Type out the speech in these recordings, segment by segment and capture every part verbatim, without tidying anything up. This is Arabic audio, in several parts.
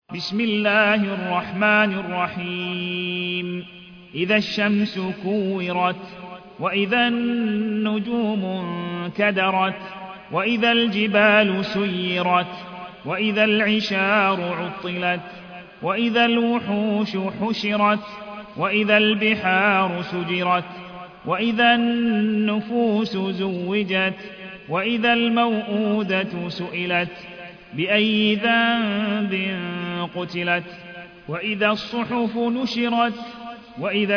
بسم الله الرحمن الرحيم إذا الشمس كورت وإذا النجوم انكدرت وإذا الجبال سيرت وإذا العشار عطلت وإذا الوحوش حشرت وإذا البحار سجرت وإذا النفوس زوجت وإذا الموءودة سئلت بأي ذنب قتلت وإذا الصحف نشرت وإذا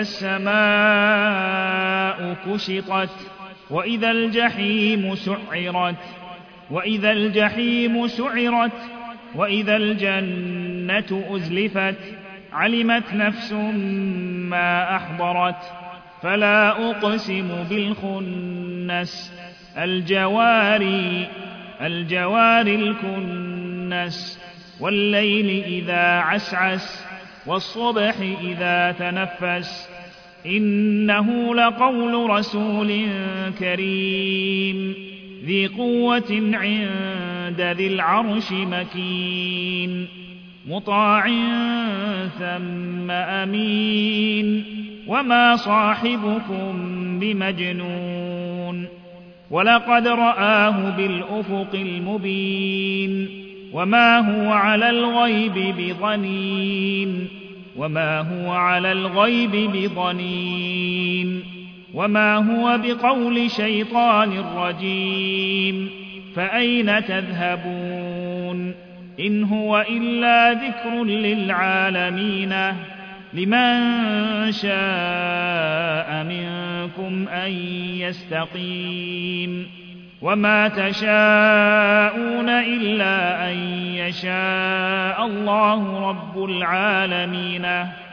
السماء كشطت وإذا الجحيم سعرت وإذا الجحيم سعرت وإذا الجنة أزلفت علمت نفس ما أحضرت فلا أقسم بالخنس الجوار الجوار الكنس والليل إذا عسعس والصبح إذا تنفس إنه لقول رسول كريم ذي قوة عند ذي العرش مكين مطاع ثم أمين وما صاحبكم بمجنون ولقد رآه بالأفق المبين وما هو على الغيب بضنين وما هو على الغيب بضنين وما هو بقول شيطان رجيم فأين تذهبون إن هو إلا ذكر للعالمين لمن شاء منكم أن يستقيم وما تشاءون إلا أن يشاء الله رب العالمين